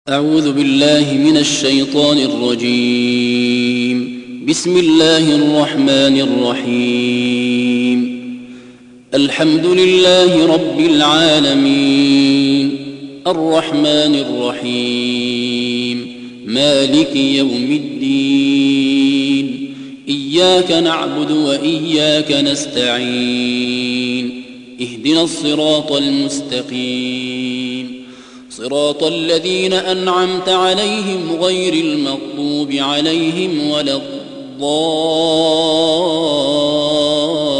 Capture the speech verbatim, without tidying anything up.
أعوذ بالله من الشيطان الرجيم. بسم الله الرحمن الرحيم. الحمد لله رب العالمين، الرحمن الرحيم، مالك يوم الدين، إياك نعبد وإياك نستعين، اهدنا الصراط المستقيم، صراط الذين أنعمت عليهم غير المغضوب عليهم ولا الضالين.